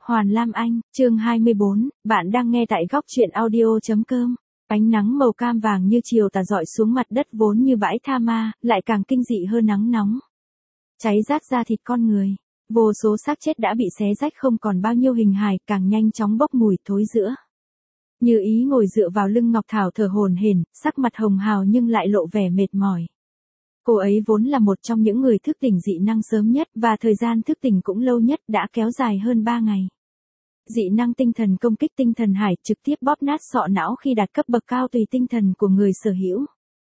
Hoàn Lam Anh, chương 24, bạn đang nghe tại góc truyện audio.com. Ánh nắng màu cam vàng như chiều tà rọi xuống mặt đất vốn như bãi tha ma, lại càng kinh dị hơn nắng nóng. Cháy rát da thịt con người, vô số xác chết đã bị xé rách không còn bao nhiêu hình hài, càng nhanh chóng bốc mùi thối rữa. Như Ý ngồi dựa vào lưng Ngọc Thảo thở hổn hển, sắc mặt hồng hào nhưng lại lộ vẻ mệt mỏi. Cô ấy vốn là một trong những người thức tỉnh dị năng sớm nhất và thời gian thức tỉnh cũng lâu nhất, đã kéo dài hơn 3 ngày. Dị năng tinh thần công kích tinh thần hải trực tiếp bóp nát sọ não khi đạt cấp bậc cao tùy tinh thần của người sở hữu.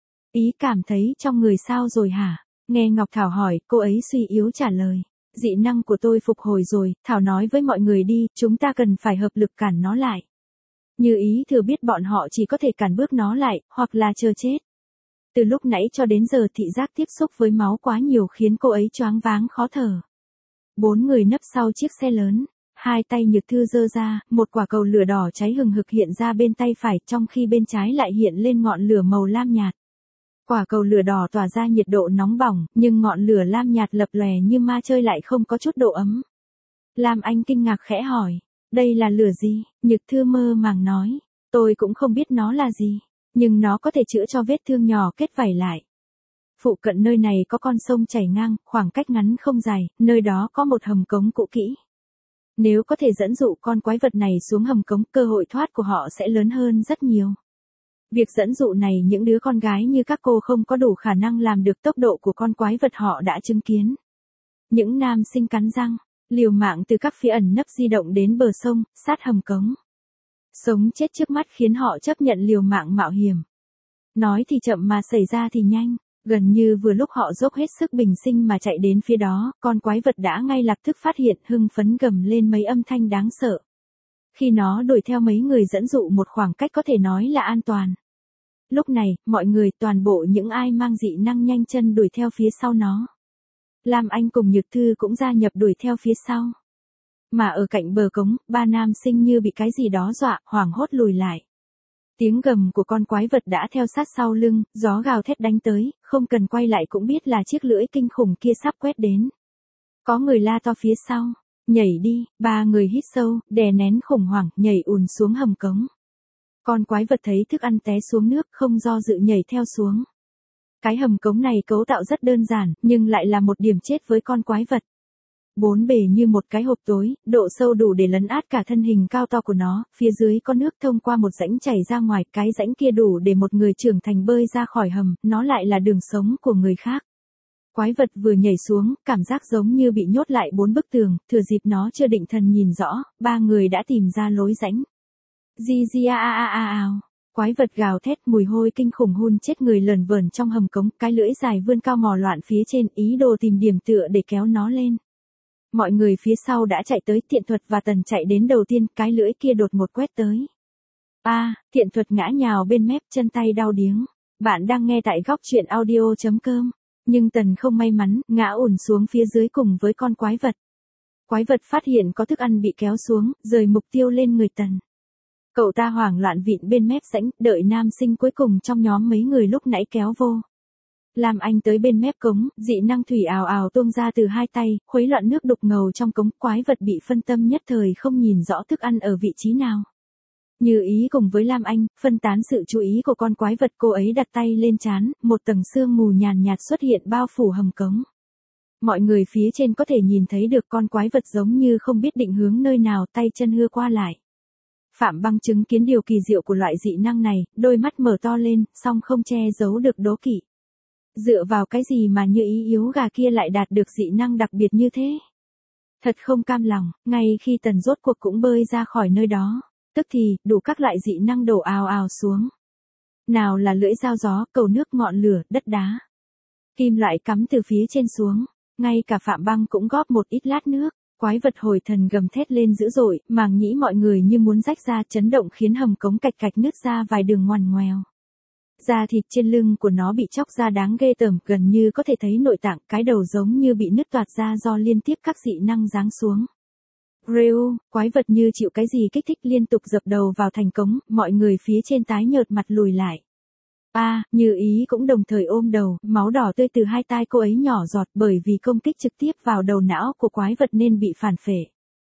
Ý cảm thấy trong người sao rồi hả? Nghe Ngọc Thảo hỏi, cô ấy suy yếu trả lời. Dị năng của tôi phục hồi rồi, Thảo nói với mọi người đi, chúng ta cần phải hợp lực cản nó lại. Như Ý thừa biết bọn họ chỉ có thể cản bước nó lại, hoặc là chờ chết. Từ lúc nãy cho đến giờ thị giác tiếp xúc với máu quá nhiều khiến cô ấy choáng váng khó thở. 4 người nấp sau chiếc xe lớn. Hai tay Nhược Thư giơ ra, một quả cầu lửa đỏ cháy hừng hực hiện ra bên tay phải, trong khi bên trái lại hiện lên ngọn lửa màu lam nhạt. Quả cầu lửa đỏ tỏa ra nhiệt độ nóng bỏng, nhưng ngọn lửa lam nhạt lập lòe như ma chơi lại không có chút độ ấm. Lam Anh kinh ngạc khẽ hỏi, đây là lửa gì? Nhược Thư mơ màng nói, tôi cũng không biết nó là gì, nhưng nó có thể chữa cho vết thương nhỏ kết vảy lại. Phụ cận nơi này có con sông chảy ngang, khoảng cách ngắn không dài, nơi đó có một hầm cống cũ kỹ. Nếu có thể dẫn dụ con quái vật này xuống hầm cống, cơ hội thoát của họ sẽ lớn hơn rất nhiều. Việc dẫn dụ này những đứa con gái như các cô không có đủ khả năng làm được, tốc độ của con quái vật họ đã chứng kiến. Những nam sinh cắn răng, liều mạng từ các phía ẩn nấp di động đến bờ sông, sát hầm cống. Sống chết trước mắt khiến họ chấp nhận liều mạng mạo hiểm. Nói thì chậm mà xảy ra thì nhanh. Gần như vừa lúc họ dốc hết sức bình sinh mà chạy đến phía đó, con quái vật đã ngay lập tức phát hiện, hưng phấn gầm lên mấy âm thanh đáng sợ. Khi nó đuổi theo mấy người dẫn dụ một khoảng cách có thể nói là an toàn. Lúc này, mọi người, toàn bộ những ai mang dị năng nhanh chân đuổi theo phía sau nó. Lam Anh cùng Nhược Thư cũng gia nhập đuổi theo phía sau. Mà ở cạnh bờ cống, 3 nam sinh như bị cái gì đó dọa, hoảng hốt lùi lại. Tiếng gầm của con quái vật đã theo sát sau lưng, gió gào thét đánh tới, không cần quay lại cũng biết là chiếc lưỡi kinh khủng kia sắp quét đến. Có người la to phía sau, nhảy đi, 3 người hít sâu, đè nén khủng hoảng, nhảy ùn xuống hầm cống. Con quái vật thấy thức ăn té xuống nước, không do dự nhảy theo xuống. Cái hầm cống này cấu tạo rất đơn giản, nhưng lại là một điểm chết với con quái vật. 4 bề như một cái hộp tối, độ sâu đủ để lấn át cả thân hình cao to của nó, phía dưới có nước thông qua một rãnh chảy ra ngoài, cái rãnh kia đủ để một người trưởng thành bơi ra khỏi hầm, nó lại là đường sống của người khác. Quái vật vừa nhảy xuống, cảm giác giống như bị nhốt lại 4 bức tường, thừa dịp nó chưa định thần nhìn rõ, 3 người đã tìm ra lối rãnh. Quái vật gào thét, mùi hôi kinh khủng hun chết người lờn vờn trong hầm cống, cái lưỡi dài vươn cao mò loạn phía trên, ý đồ tìm điểm tựa để kéo nó lên. Mọi người phía sau đã chạy tới, Thiện Thuật và Tần chạy đến đầu tiên, cái lưỡi kia đột một quét tới. Thiện Thuật ngã nhào bên mép, chân tay đau điếng. Bạn đang nghe tại góc truyện audio.com. Nhưng Tần không may mắn, ngã ùn xuống phía dưới cùng với con quái vật. Quái vật phát hiện có thức ăn bị kéo xuống, rời mục tiêu lên người Tần. Cậu ta hoảng loạn vịn bên mép rãnh, đợi nam sinh cuối cùng trong nhóm mấy người lúc nãy kéo vô. Lam Anh tới bên mép cống, dị năng thủy ào ào tuôn ra từ hai tay, khuấy loạn nước đục ngầu trong cống, quái vật bị phân tâm nhất thời không nhìn rõ thức ăn ở vị trí nào. Như Ý cùng với Lam Anh, phân tán sự chú ý của con quái vật, cô ấy đặt tay lên trán, một tầng sương mù nhàn nhạt xuất hiện bao phủ hầm cống. Mọi người phía trên có thể nhìn thấy được con quái vật giống như không biết định hướng nơi nào, tay chân hưa qua lại. Phạm Băng chứng kiến điều kỳ diệu của loại dị năng này, đôi mắt mở to lên, song không che giấu được đố kỵ. Dựa vào cái gì mà Như Ý yếu gà kia lại đạt được dị năng đặc biệt như thế? Thật không cam lòng, ngay khi Tần rốt cuộc cũng bơi ra khỏi nơi đó, tức thì, đủ các loại dị năng đổ ào ào xuống. Nào là lưỡi dao gió, cầu nước, ngọn lửa, đất đá. Kim loại cắm từ phía trên xuống, ngay cả Phạm Băng cũng góp một ít lát nước. Quái vật hồi thần gầm thét lên dữ dội, màng nhĩ mọi người như muốn rách ra, chấn động khiến hầm cống cạch cạch nứt ra vài đường ngoằn ngoèo. Da thịt trên lưng của nó bị chóc ra đáng ghê tởm, gần như có thể thấy nội tạng, cái đầu giống như bị nứt toạc ra do liên tiếp các dị năng giáng xuống. Rêu, quái vật như chịu cái gì kích thích liên tục dập đầu vào thành cống, mọi người phía trên tái nhợt mặt lùi lại. Như Ý cũng đồng thời ôm đầu, máu đỏ tươi từ hai tai cô ấy nhỏ giọt bởi vì công kích trực tiếp vào đầu não của quái vật nên bị phản phệ.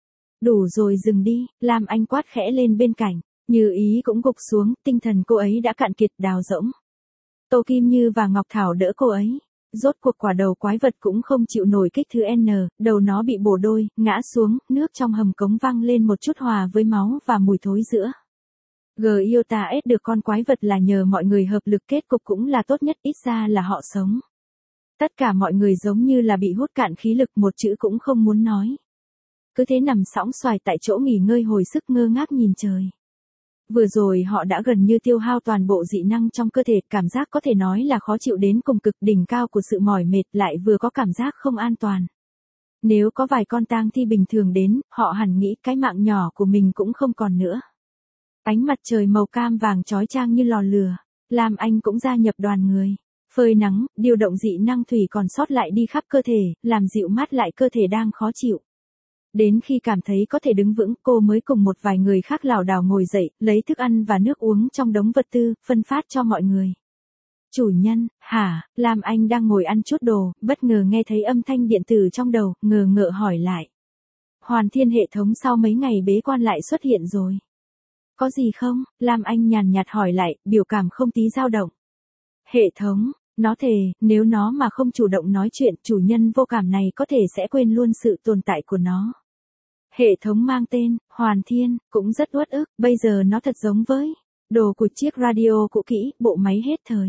Đủ rồi dừng đi, Lam Anh quát khẽ lên bên cạnh. Như Ý cũng gục xuống, tinh thần cô ấy đã cạn kiệt đào rỗng. Tô Kim Như và Ngọc Thảo đỡ cô ấy. Rốt cuộc quả đầu quái vật cũng không chịu nổi kích thứ N, đầu nó bị bổ đôi, ngã xuống, nước trong hầm cống văng lên một chút hòa với máu và mùi thối giữa. GIOTA-S được con quái vật là nhờ mọi người hợp lực, kết cục cũng là tốt nhất, ít ra là họ sống. Tất cả mọi người giống như là bị hút cạn khí lực, một chữ cũng không muốn nói. Cứ thế nằm sõng xoài tại chỗ nghỉ ngơi hồi sức, ngơ ngác nhìn trời. Vừa rồi họ đã gần như tiêu hao toàn bộ dị năng trong cơ thể, cảm giác có thể nói là khó chịu đến cùng cực, đỉnh cao của sự mỏi mệt, lại vừa có cảm giác không an toàn. Nếu có vài con tang thi bình thường đến, họ hẳn nghĩ cái mạng nhỏ của mình cũng không còn nữa. Ánh mặt trời màu cam vàng chói chang như lò lửa, Lam Anh cũng gia nhập đoàn người. Phơi nắng, điều động dị năng thủy còn sót lại đi khắp cơ thể, làm dịu mát lại cơ thể đang khó chịu. Đến khi cảm thấy có thể đứng vững, cô mới cùng một vài người khác lảo đảo ngồi dậy, lấy thức ăn và nước uống trong đống vật tư, phân phát cho mọi người. Chủ nhân, hả? Lam Anh đang ngồi ăn chút đồ, bất ngờ nghe thấy âm thanh điện tử trong đầu, ngờ ngợ hỏi lại. Hoàn Thiên hệ thống sau mấy ngày bế quan lại xuất hiện rồi. Có gì không? Lam Anh nhàn nhạt hỏi lại, biểu cảm không tí dao động. Hệ thống, nó thề, nếu nó mà không chủ động nói chuyện, chủ nhân vô cảm này có thể sẽ quên luôn sự tồn tại của nó. Hệ thống mang tên, Hoàn Thiên, cũng rất uất ức, bây giờ nó thật giống với đồ của chiếc radio cũ kỹ, bộ máy hết thời.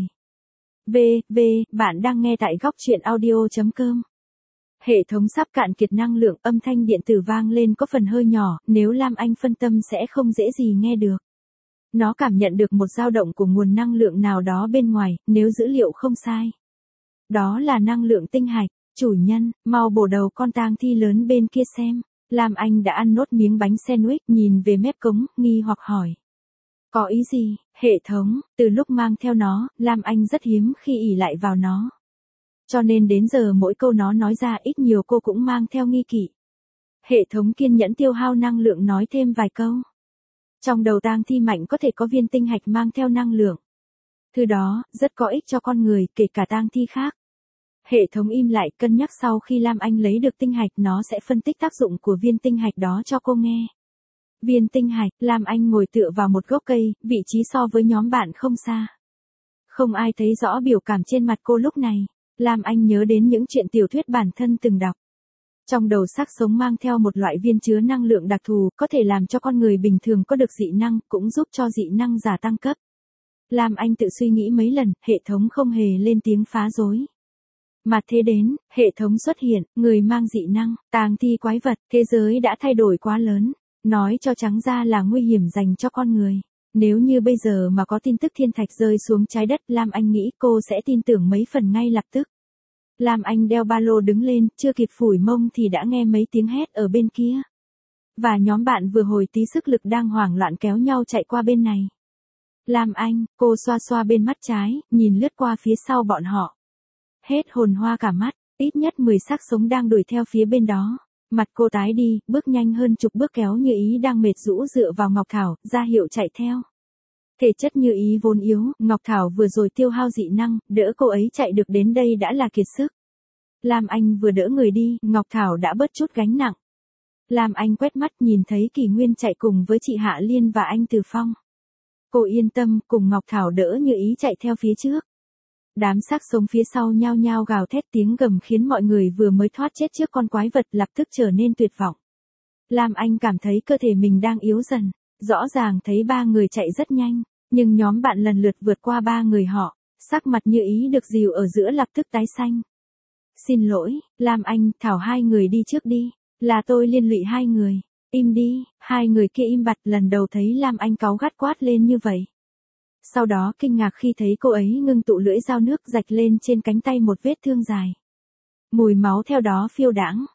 Bạn đang nghe tại góc truyện audio.com. Hệ thống sắp cạn kiệt năng lượng, âm thanh điện tử vang lên có phần hơi nhỏ, nếu Lam Anh phân tâm sẽ không dễ gì nghe được. Nó cảm nhận được một dao động của nguồn năng lượng nào đó bên ngoài, nếu dữ liệu không sai. Đó là năng lượng tinh hạch, chủ nhân, mau bổ đầu con tang thi lớn bên kia xem. Lam Anh đã ăn nốt miếng bánh sandwich, nhìn về mép cống, nghi hoặc hỏi. Có ý gì? Hệ thống, từ lúc mang theo nó, Lam Anh rất hiếm khi ỷ lại vào nó. Cho nên đến giờ mỗi câu nó nói ra ít nhiều cô cũng mang theo nghi kỵ. Hệ thống kiên nhẫn tiêu hao năng lượng nói thêm vài câu. Trong đầu tang thi mạnh có thể có viên tinh hạch mang theo năng lượng. Thứ đó, rất có ích cho con người, kể cả tang thi khác. Hệ thống im lại, cân nhắc sau khi Lam Anh lấy được tinh hạch nó sẽ phân tích tác dụng của viên tinh hạch đó cho cô nghe. Viên tinh hạch, Lam Anh ngồi tựa vào một gốc cây, vị trí so với nhóm bạn không xa. Không ai thấy rõ biểu cảm trên mặt cô lúc này. Lam Anh nhớ đến những chuyện tiểu thuyết bản thân từng đọc. Trong đầu xác sống mang theo một loại viên chứa năng lượng đặc thù, có thể làm cho con người bình thường có được dị năng, cũng giúp cho dị năng giả tăng cấp. Lam Anh tự suy nghĩ mấy lần, hệ thống không hề lên tiếng phá rối. Mà thế đến, hệ thống xuất hiện, người mang dị năng, tang thi quái vật, thế giới đã thay đổi quá lớn. Nói cho trắng ra là nguy hiểm dành cho con người. Nếu như bây giờ mà có tin tức thiên thạch rơi xuống trái đất, Lam Anh nghĩ cô sẽ tin tưởng mấy phần ngay lập tức. Lam Anh đeo ba lô đứng lên, chưa kịp phủi mông thì đã nghe mấy tiếng hét ở bên kia. Và nhóm bạn vừa hồi tí sức lực đang hoảng loạn kéo nhau chạy qua bên này. Lam Anh, cô xoa xoa bên mắt trái, nhìn lướt qua phía sau bọn họ. Hết hồn hoa cả mắt, ít nhất 10 xác sống đang đuổi theo phía bên đó. Mặt cô tái đi, bước nhanh hơn chục bước kéo Như Ý đang mệt rũ dựa vào Ngọc Thảo, ra hiệu chạy theo. Thể chất Như Ý vốn yếu, Ngọc Thảo vừa rồi tiêu hao dị năng, đỡ cô ấy chạy được đến đây đã là kiệt sức. Lam Anh vừa đỡ người đi, Ngọc Thảo đã bớt chút gánh nặng. Lam Anh quét mắt nhìn thấy Kỳ Nguyên chạy cùng với chị Hạ Liên và anh Từ Phong. Cô yên tâm, cùng Ngọc Thảo đỡ Như Ý chạy theo phía trước. Đám xác sống phía sau nhao nhao gào thét, tiếng gầm khiến mọi người vừa mới thoát chết trước con quái vật lập tức trở nên tuyệt vọng. Lam Anh cảm thấy cơ thể mình đang yếu dần, rõ ràng thấy ba người chạy rất nhanh, nhưng nhóm bạn lần lượt vượt qua ba người họ, sắc mặt Như Ý được dìu ở giữa lập tức tái xanh. Xin lỗi, Lam Anh, Thảo hai người đi trước đi, là tôi liên lụy hai người, im đi, hai người kia im bặt, lần đầu thấy Lam Anh cáu gắt quát lên như vậy. Sau đó kinh ngạc khi thấy cô ấy ngưng tụ lưỡi dao nước rạch lên trên cánh tay một vết thương dài. Mùi máu theo đó phiêu đãng.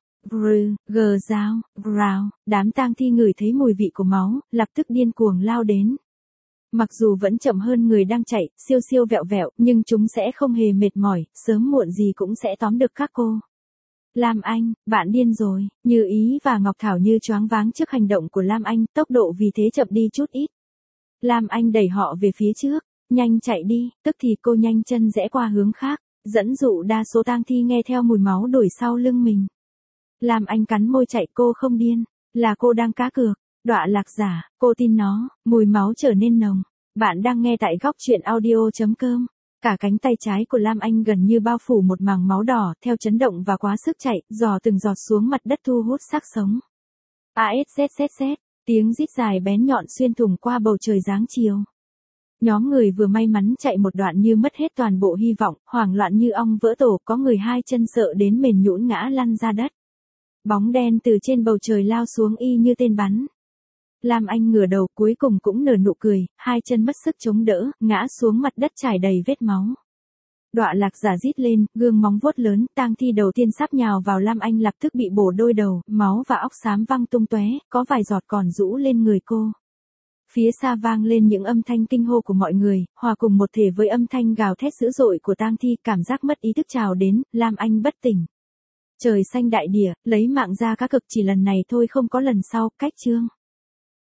Dao, rào, đám tang thi ngửi thấy mùi vị của máu, lập tức điên cuồng lao đến. Mặc dù vẫn chậm hơn người đang chạy, siêu siêu vẹo vẹo, nhưng chúng sẽ không hề mệt mỏi, sớm muộn gì cũng sẽ tóm được các cô. Lam Anh, bạn điên rồi, Như Ý và Ngọc Thảo như choáng váng trước hành động của Lam Anh, tốc độ vì thế chậm đi chút ít. Lam Anh đẩy họ về phía trước, nhanh chạy đi, tức thì cô nhanh chân rẽ qua hướng khác, dẫn dụ đa số tang thi nghe theo mùi máu đuổi sau lưng mình. Lam Anh cắn môi chạy, cô không điên, Là cô đang cá cược. Đọa lạc giả, cô tin nó, mùi máu trở nên nồng. Bạn đang nghe tại góc truyện audio.com. Cả cánh tay trái của Lam Anh gần như bao phủ một mảng máu đỏ, theo chấn động và quá sức chạy, giò từng giọt xuống mặt đất thu hút xác sống. ASZZZ, tiếng rít dài bén nhọn xuyên thủng qua bầu trời giáng chiều. Nhóm người vừa may mắn chạy một đoạn như mất hết toàn bộ hy vọng, hoảng loạn như ong vỡ tổ, có người hai chân sợ đến mềm nhũn ngã lăn ra đất. Bóng đen từ trên bầu trời lao xuống y như tên bắn. Lam Anh ngửa đầu cuối cùng cũng nở nụ cười, hai chân mất sức chống đỡ, ngã xuống mặt đất trải đầy vết máu. Đọa lạc giả rít lên, gương móng vuốt lớn, tang thi đầu tiên sắp nhào vào Lam Anh lập tức bị bổ đôi đầu, máu và óc xám văng tung tóe, có vài giọt còn rũ lên người cô. Phía xa vang lên những âm thanh kinh hô của mọi người, hòa cùng một thể với âm thanh gào thét dữ dội của tang thi, cảm giác mất ý thức trào đến, Lam Anh bất tỉnh. Trời xanh đại địa, lấy mạng ra cá cực, chỉ lần này thôi không có lần sau, cách chương.